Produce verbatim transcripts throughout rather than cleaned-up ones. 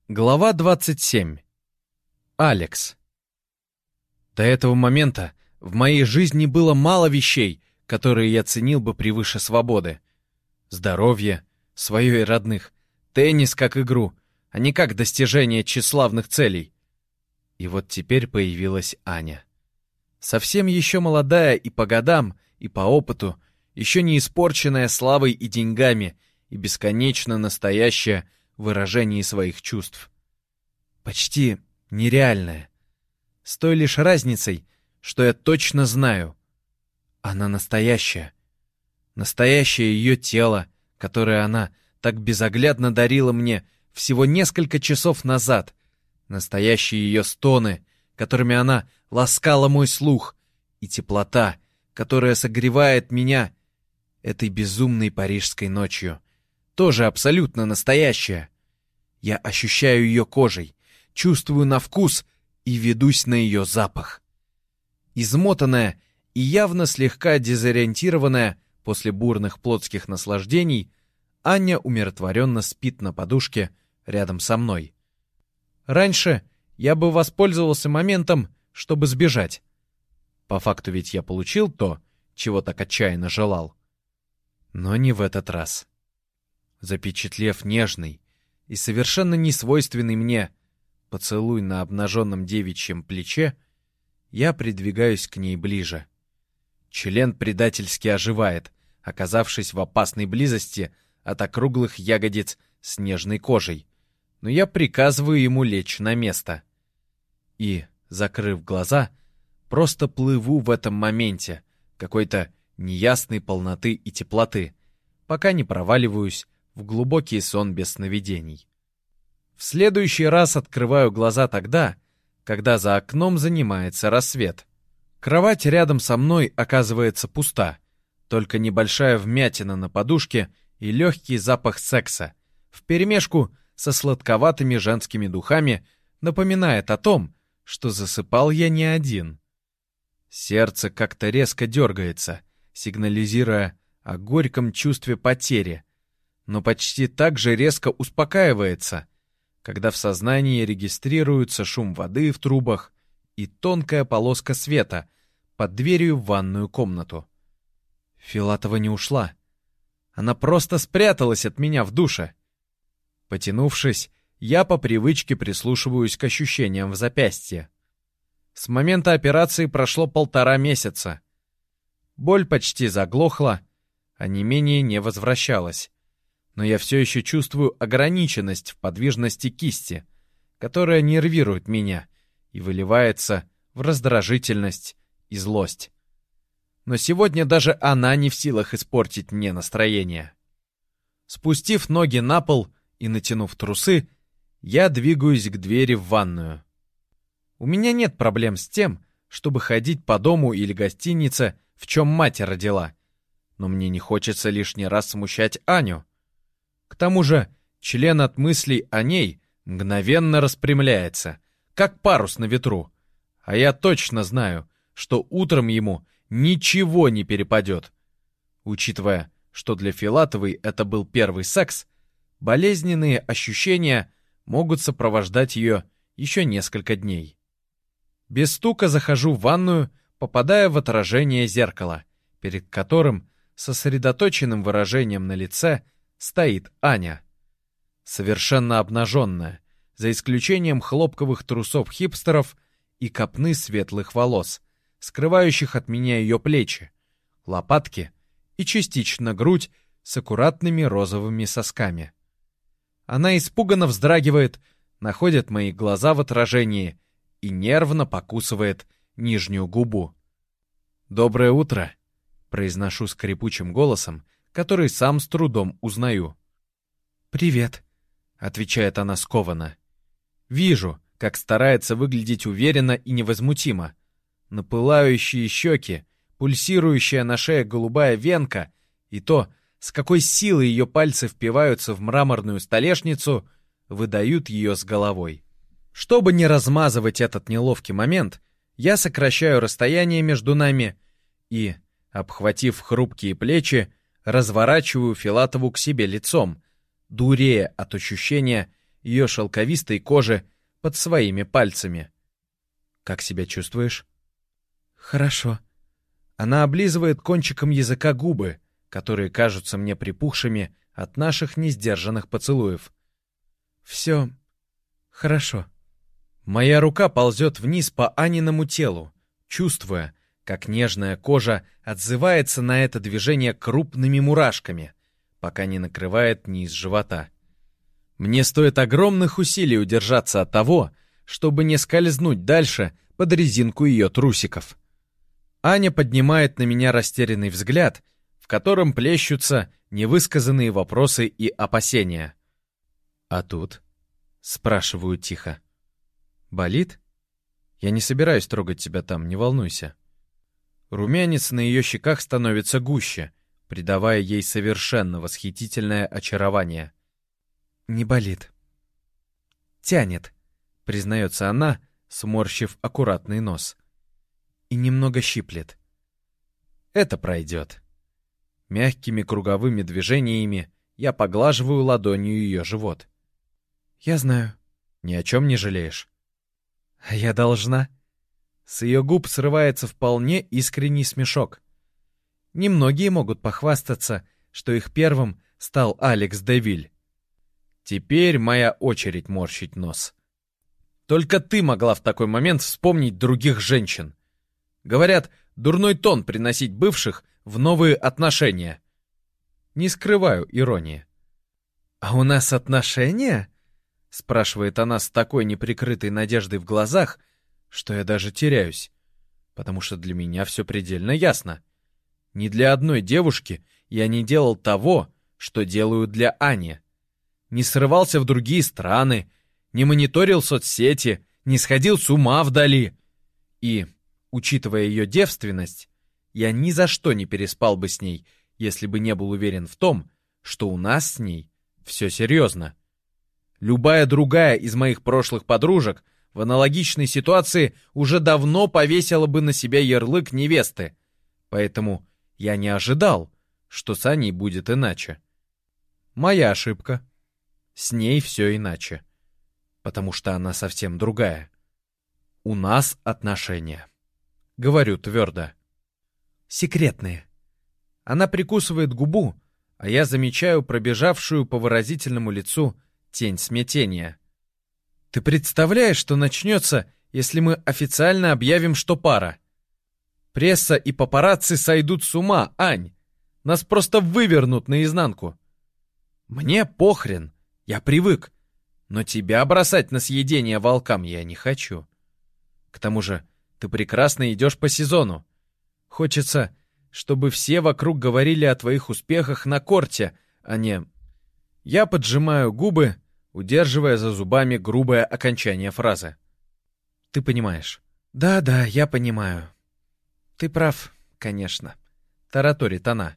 Глава двадцать семь. Алекс. До этого момента в моей жизни было мало вещей, которые я ценил бы превыше свободы. Здоровье, свое и родных, теннис как игру, а не как достижение тщеславных целей. И вот теперь появилась Аня. Совсем еще молодая и по годам, и по опыту, еще не испорченная славой и деньгами, и бесконечно настоящая в выражении своих чувств. Почти нереальная. С той лишь разницей, что я точно знаю. Она настоящая. Настоящее ее тело, которое она так безоглядно дарила мне всего несколько часов назад. Настоящие ее стоны, которыми она ласкала мой слух. И теплота, которая согревает меня этой безумной парижской ночью. Тоже абсолютно настоящая. Я ощущаю ее кожей, чувствую на вкус и ведусь на ее запах. Измотанная и явно слегка дезориентированная после бурных плотских наслаждений, Аня умиротворенно спит на подушке рядом со мной. Раньше я бы воспользовался моментом, чтобы сбежать. По факту ведь я получил то, чего так отчаянно желал. Но не в этот раз. Запечатлев нежный и совершенно несвойственный мне поцелуй на обнаженном девичьем плече, я придвигаюсь к ней ближе. Член предательски оживает, оказавшись в опасной близости от округлых ягодиц с нежной кожей, но я приказываю ему лечь на место. И, закрыв глаза, просто плыву в этом моменте какой-то неясной полноты и теплоты, пока не проваливаюсь в глубокий сон без сновидений. В следующий раз открываю глаза тогда, когда за окном занимается рассвет. Кровать рядом со мной оказывается пуста, только небольшая вмятина на подушке и легкий запах секса, вперемешку со сладковатыми женскими духами, напоминает о том, что засыпал я не один. Сердце как-то резко дергается, сигнализируя о горьком чувстве потери, но почти так же резко успокаивается, когда в сознании регистрируется шум воды в трубах и тонкая полоска света под дверью в ванную комнату. Филатова не ушла. Она просто спряталась от меня в душе. Потянувшись, я по привычке прислушиваюсь к ощущениям в запястье. С момента операции прошло полтора месяца. Боль почти заглохла, а онемение не возвращалось. Но я все еще чувствую ограниченность в подвижности кисти, которая нервирует меня и выливается в раздражительность и злость. Но сегодня даже она не в силах испортить мне настроение. Спустив ноги на пол и натянув трусы, я двигаюсь к двери в ванную. У меня нет проблем с тем, чтобы ходить по дому или гостинице, в чем мать родила, но мне не хочется лишний раз смущать Аню. К тому же член от мыслей о ней мгновенно распрямляется, как парус на ветру, а я точно знаю, что утром ему ничего не перепадет. Учитывая, что для Филатовой это был первый секс, болезненные ощущения могут сопровождать ее еще несколько дней. Без стука захожу в ванную, попадая в отражение зеркала, перед которым сосредоточенным выражением на лице стоит Аня. Совершенно обнаженная, за исключением хлопковых трусов хипстеров и копны светлых волос, скрывающих от меня ее плечи, лопатки и частично грудь с аккуратными розовыми сосками. Она испуганно вздрагивает, находит мои глаза в отражении и нервно покусывает нижнюю губу. «Доброе утро», — произношу скрипучим голосом, который сам с трудом узнаю. «Привет», — отвечает она скованно. Вижу, как старается выглядеть уверенно и невозмутимо. На пылающие щеки, пульсирующая на шее голубая венка и то, с какой силой ее пальцы впиваются в мраморную столешницу, выдают ее с головой. Чтобы не размазывать этот неловкий момент, я сокращаю расстояние между нами и, обхватив хрупкие плечи, разворачиваю Филатову к себе лицом, дурея от ощущения ее шелковистой кожи под своими пальцами. «Как себя чувствуешь?» «Хорошо». Она облизывает кончиком языка губы, которые кажутся мне припухшими от наших несдержанных поцелуев. «Все хорошо». Моя рука ползет вниз по Аниному телу, чувствуя, как нежная кожа отзывается на это движение крупными мурашками, пока не накрывает низ живота. Мне стоит огромных усилий удержаться от того, чтобы не скользнуть дальше под резинку ее трусиков. Аня поднимает на меня растерянный взгляд, в котором плещутся невысказанные вопросы и опасения. «А тут?» — спрашиваю тихо. «Болит? Я не собираюсь трогать тебя там, не волнуйся». Румянец на ее щеках становится гуще, придавая ей совершенно восхитительное очарование. «Не болит». «Тянет», — признается она, сморщив аккуратный нос. «И немного щиплет». «Это пройдет». Мягкими круговыми движениями я поглаживаю ладонью ее живот. «Я знаю». «Ни о чем не жалеешь?» «А я должна». С ее губ срывается вполне искренний смешок. Немногие могут похвастаться, что их первым стал Алекс де Виль. Теперь моя очередь морщить нос. Только ты могла в такой момент вспомнить других женщин. Говорят, дурной тон приносить бывших в новые отношения. Не скрываю иронии. «А у нас отношения?» — спрашивает она с такой неприкрытой надеждой в глазах, что я даже теряюсь, потому что для меня все предельно ясно. Ни для одной девушки я не делал того, что делаю для Ани. Не срывался в другие страны, не мониторил соцсети, не сходил с ума вдали. И, учитывая ее девственность, я ни за что не переспал бы с ней, если бы не был уверен в том, что у нас с ней все серьезно. Любая другая из моих прошлых подружек в аналогичной ситуации уже давно повесила бы на себя ярлык невесты, поэтому я не ожидал, что с Аней будет иначе. Моя ошибка. С ней все иначе, потому что она совсем другая. У нас отношения. Говорю твердо. Секретные. Она прикусывает губу, а я замечаю пробежавшую по выразительному лицу тень смятения. Ты представляешь, что начнется, если мы официально объявим, что пара? Пресса и папарацци сойдут с ума, Ань. Нас просто вывернут наизнанку. Мне похрен, я привык. Но тебя бросать на съедение волкам я не хочу. К тому же ты прекрасно идешь по сезону. Хочется, чтобы все вокруг говорили о твоих успехах на корте, а не... Я поджимаю губы, удерживая за зубами грубое окончание фразы. Ты понимаешь. Да-да, я понимаю. Ты прав, конечно. Тараторит она.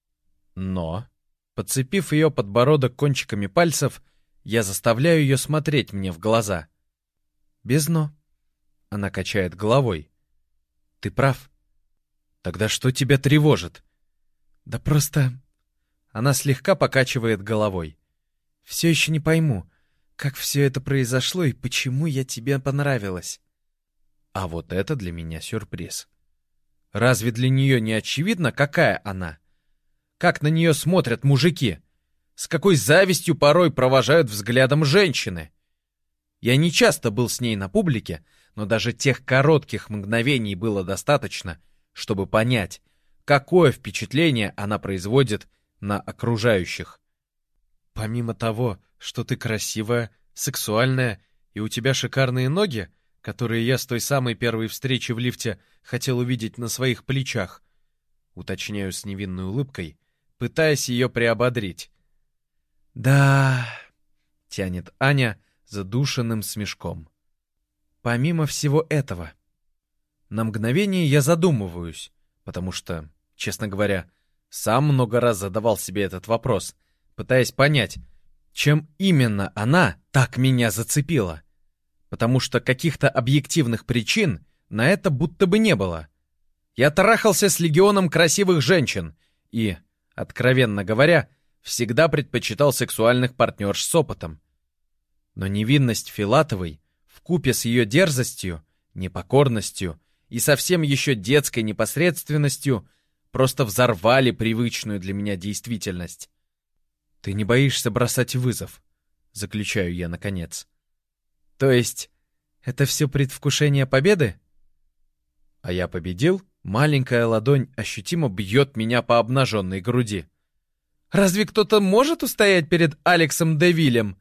Но, подцепив ее подбородок кончиками пальцев, я заставляю ее смотреть мне в глаза. Без «но». Она качает головой. Ты прав. Тогда что тебя тревожит? Да просто... Она слегка покачивает головой. Все еще не пойму, как все это произошло и почему я тебе понравилась. А вот это для меня сюрприз. Разве для нее не очевидно, какая она? Как на нее смотрят мужики? С какой завистью порой провожают взглядом женщины? Я не часто был с ней на публике, но даже тех коротких мгновений было достаточно, чтобы понять, какое впечатление она производит на окружающих. Помимо того, что ты красивая, сексуальная и у тебя шикарные ноги, которые я с той самой первой встречи в лифте хотел увидеть на своих плечах, уточняю с невинной улыбкой, пытаясь ее приободрить. «Да...» — тянет Аня задушенным смешком. «Помимо всего этого...» На мгновение я задумываюсь, потому что, честно говоря, сам много раз задавал себе этот вопрос, пытаясь понять, чем именно она так меня зацепила. Потому что каких-то объективных причин на это будто бы не было. Я трахался с легионом красивых женщин и, откровенно говоря, всегда предпочитал сексуальных партнерш с опытом. Но невинность Филатовой вкупе с ее дерзостью, непокорностью и совсем еще детской непосредственностью просто взорвали привычную для меня действительность. «Ты не боишься бросать вызов?» — заключаю я наконец. «То есть это все предвкушение победы?» А я победил? Маленькая ладонь ощутимо бьет меня по обнаженной груди. «Разве кто-то может устоять перед Алексом де Виллем?»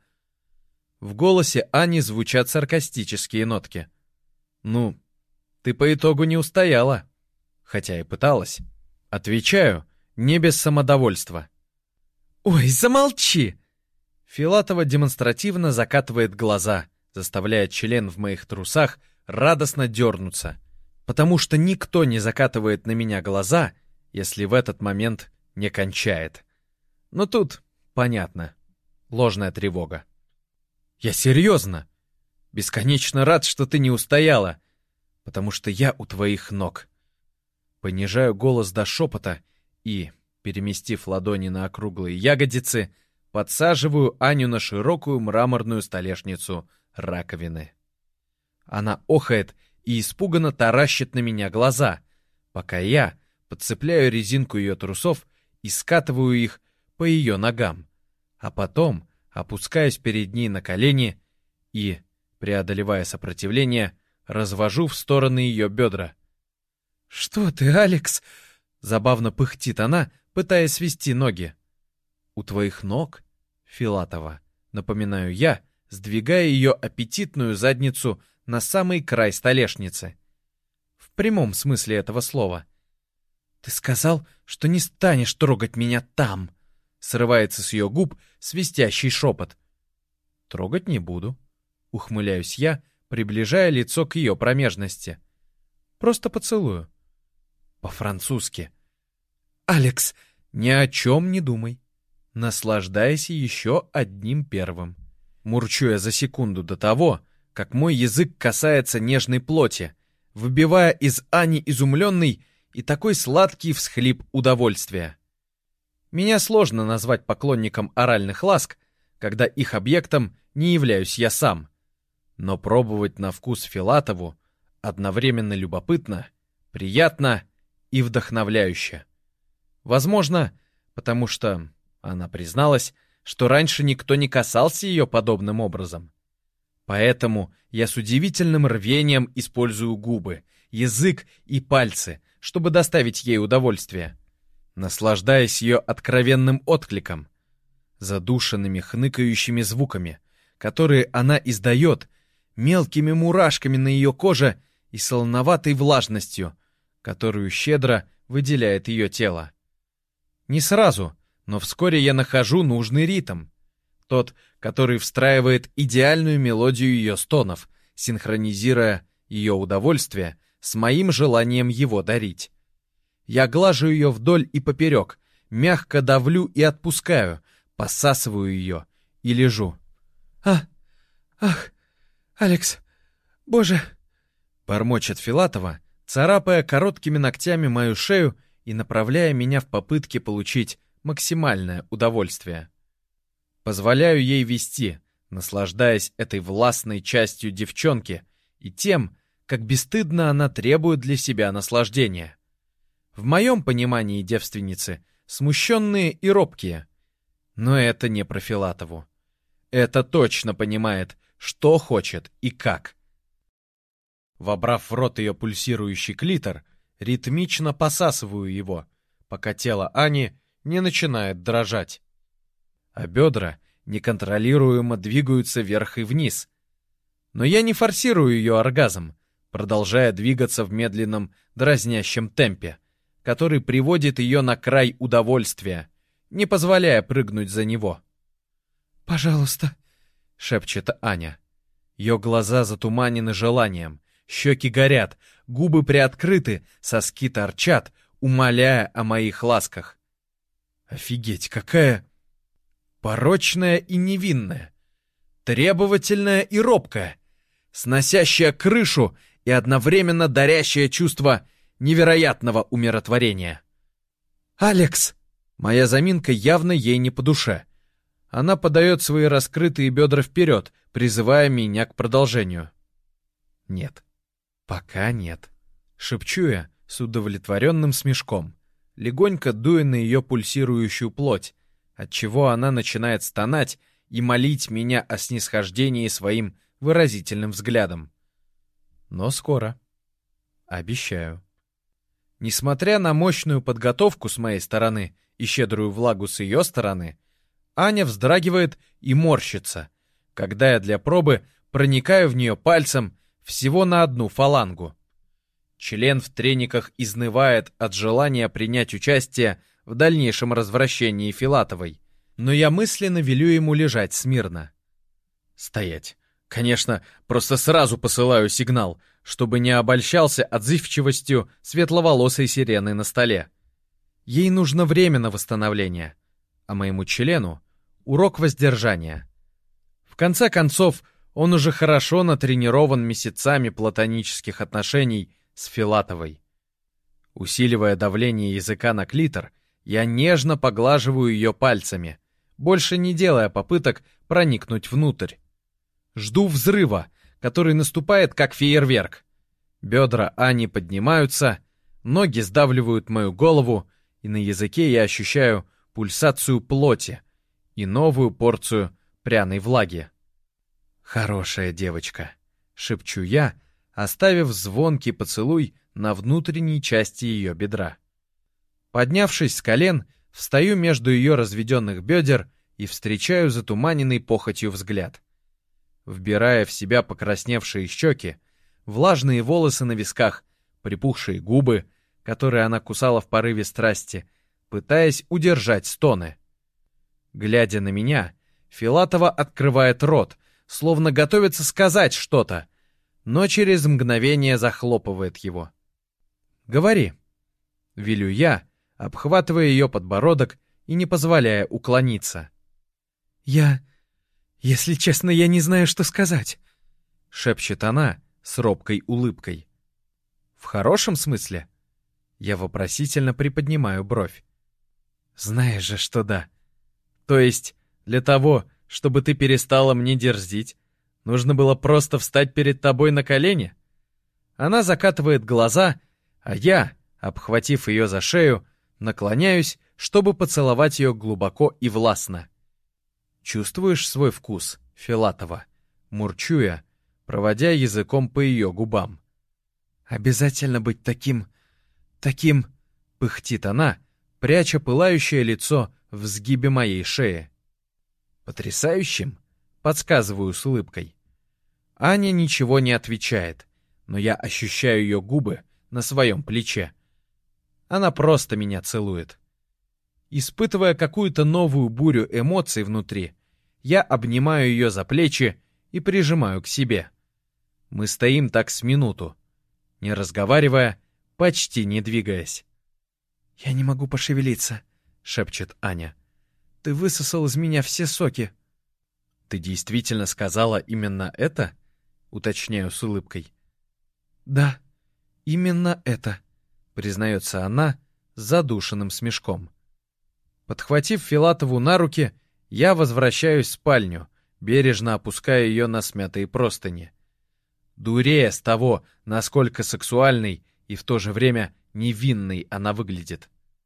В голосе Ани звучат саркастические нотки. «Ну, ты по итогу не устояла. Хотя и пыталась». Отвечаю, не без самодовольства. «Ой, замолчи!» Филатова демонстративно закатывает глаза, заставляя член в моих трусах радостно дернуться, потому что никто не закатывает на меня глаза, если в этот момент не кончает. Но тут, понятно, ложная тревога. «Я серьезно. Бесконечно рад, что ты не устояла, потому что я у твоих ног». Понижаю голос до шепота и, переместив ладони на округлые ягодицы, подсаживаю Аню на широкую мраморную столешницу раковины. Она охает и испуганно таращит на меня глаза, пока я подцепляю резинку ее трусов и скатываю их по ее ногам, а потом опускаюсь перед ней на колени и, преодолевая сопротивление, развожу в стороны ее бедра. «Что ты, Алекс?» — забавно пыхтит она, пытаясь свести ноги. «У твоих ног, Филатова», — напоминаю я, сдвигая ее аппетитную задницу на самый край столешницы. В прямом смысле этого слова. «Ты сказал, что не станешь трогать меня там», — срывается с ее губ свистящий шепот. «Трогать не буду», — ухмыляюсь я, приближая лицо к ее промежности. «Просто поцелую». По-французски. «Алекс, ни о чем не думай. Наслаждайся еще одним первым». Мурчу я за секунду до того, как мой язык касается нежной плоти, выбивая из Ани изумленный и такой сладкий всхлип удовольствия. Меня сложно назвать поклонником оральных ласк, когда их объектом не являюсь я сам. Но пробовать на вкус Филатову одновременно любопытно, приятно и вдохновляюще. Возможно, потому что она призналась, что раньше никто не касался ее подобным образом. Поэтому я с удивительным рвением использую губы, язык и пальцы, чтобы доставить ей удовольствие, наслаждаясь ее откровенным откликом, задушенными хныкающими звуками, которые она издает, мелкими мурашками на ее коже и солоноватой влажностью, которую щедро выделяет ее тело. Не сразу, но вскоре я нахожу нужный ритм. Тот, который встраивает идеальную мелодию ее стонов, синхронизируя ее удовольствие с моим желанием его дарить. Я глажу ее вдоль и поперек, мягко давлю и отпускаю, посасываю ее и лежу. «А, ах, Алекс, боже!» бормочет Филатова, царапая короткими ногтями мою шею и направляя меня в попытке получить максимальное удовольствие. Позволяю ей вести, наслаждаясь этой властной частью девчонки и тем, как бесстыдно она требует для себя наслаждения. В моем понимании девственницы смущенные и робкие. Но это не про Филатову. Это точно понимает, что хочет и как. Вобрав в рот ее пульсирующий клитор, ритмично посасываю его, пока тело Ани не начинает дрожать. А бедра неконтролируемо двигаются вверх и вниз. Но я не форсирую ее оргазм, продолжая двигаться в медленном, дразнящем темпе, который приводит ее на край удовольствия, не позволяя прыгнуть за него. «Пожалуйста», — шепчет Аня. Ее глаза затуманены желанием, щеки горят, губы приоткрыты, соски торчат, умоляя о моих ласках. Офигеть, какая порочная и невинная, требовательная и робкая, сносящая крышу и одновременно дарящая чувство невероятного умиротворения. «Алекс!» Моя заминка явно ей не по душе. Она подает свои раскрытые бедра вперед, призывая меня к продолжению. Нет. Пока нет. Шепчу я с удовлетворенным смешком, легонько дуя на ее пульсирующую плоть, отчего она начинает стонать и молить меня о снисхождении своим выразительным взглядом. Но скоро. Обещаю. Несмотря на мощную подготовку с моей стороны и щедрую влагу с ее стороны, Аня вздрагивает и морщится, когда я для пробы проникаю в нее пальцем всего на одну фалангу. Член в трениках изнывает от желания принять участие в дальнейшем развращении Филатовой, но я мысленно велю ему лежать смирно. Стоять. Конечно, просто сразу посылаю сигнал, чтобы не обольщался отзывчивостью светловолосой сирены на столе. Ей нужно время на восстановление, а моему члену — урок воздержания. В конце концов, он уже хорошо натренирован месяцами платонических отношений с Филатовой. Усиливая давление языка на клитор, я нежно поглаживаю ее пальцами, больше не делая попыток проникнуть внутрь. Жду взрыва, который наступает как фейерверк. Бедра Ани поднимаются, ноги сдавливают мою голову, и на языке я ощущаю пульсацию плоти и новую порцию пряной влаги. «Хорошая девочка», — шепчу я, оставив звонкий поцелуй на внутренней части ее бедра. Поднявшись с колен, встаю между ее разведенных бедер и встречаю затуманенный похотью взгляд. Вбирая в себя покрасневшие щеки, влажные волосы на висках, припухшие губы, которые она кусала в порыве страсти, пытаясь удержать стоны. Глядя на меня, Филатова открывает рот, словно готовится сказать что-то, но через мгновение захлопывает его. «Говори», — велю я, обхватывая ее подбородок и не позволяя уклониться. «Я... если честно, я не знаю, что сказать», — шепчет она с робкой улыбкой. «В хорошем смысле?» Я вопросительно приподнимаю бровь. «Знаешь же, что да. То есть, для того, чтобы ты перестала мне дерзить, нужно было просто встать перед тобой на колени?» Она закатывает глаза, а я, обхватив ее за шею, наклоняюсь, чтобы поцеловать ее глубоко и властно. «Чувствуешь свой вкус, Филатова?» Мурчу я, проводя языком по ее губам. «Обязательно быть таким... таким...» — пыхтит она, пряча пылающее лицо в сгибе моей шеи. «Потрясающим?» — подсказываю с улыбкой. Аня ничего не отвечает, но я ощущаю ее губы на своем плече. Она просто меня целует. Испытывая какую-то новую бурю эмоций внутри, я обнимаю ее за плечи и прижимаю к себе. Мы стоим так с минуту, не разговаривая, почти не двигаясь. «Я не могу пошевелиться», — шепчет Аня. «Ты высосал из меня все соки». «Ты действительно сказала именно это?» — уточняю с улыбкой. «Да, именно это», — признается она с задушенным смешком. Подхватив Филатову на руки, я возвращаюсь в спальню, бережно опуская ее на смятые простыни. Дурея с того, насколько сексуальной и в то же время невинной она выглядит.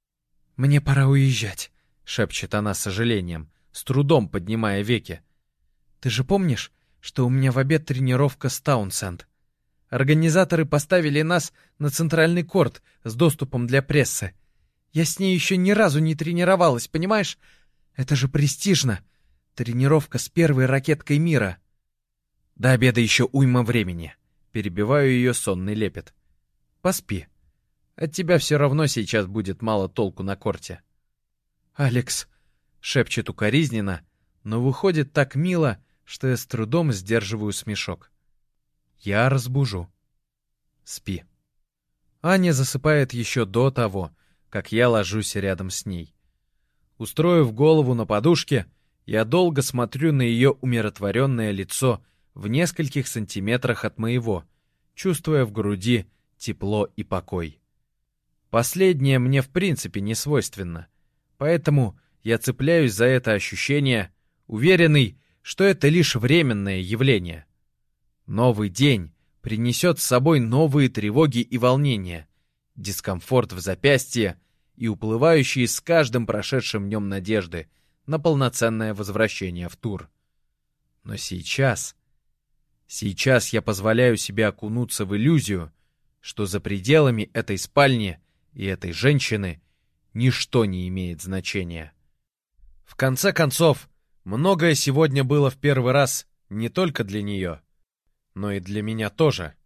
«Мне пора уезжать», — шепчет она с сожалением, с трудом поднимая веки. «Ты же помнишь, что у меня в обед тренировка с Таунсенд? Организаторы поставили нас на центральный корт с доступом для прессы. Я с ней еще ни разу не тренировалась, понимаешь? Это же престижно. Тренировка с первой ракеткой мира». «До обеда еще уйма времени», — перебиваю ее сонный лепет. «Поспи. От тебя все равно сейчас будет мало толку на корте». «Алекс», — шепчет укоризненно, но выходит так мило, что я с трудом сдерживаю смешок. «Я разбужу. Спи». Аня засыпает еще до того, как я ложусь рядом с ней. Устроив голову на подушке, я долго смотрю на ее умиротворенное лицо в нескольких сантиметрах от моего, чувствуя в груди тепло и покой. Последнее мне в принципе не свойственно, поэтому я цепляюсь за это ощущение, уверенный, что это лишь временное явление. Новый день принесет с собой новые тревоги и волнения, дискомфорт в запястье и уплывающие с каждым прошедшим днем надежды на полноценное возвращение в тур. Но сейчас... Сейчас я позволяю себе окунуться в иллюзию, что за пределами этой спальни и этой женщины ничто не имеет значения. В конце концов, многое сегодня было в первый раз не только для нее, но и для меня тоже.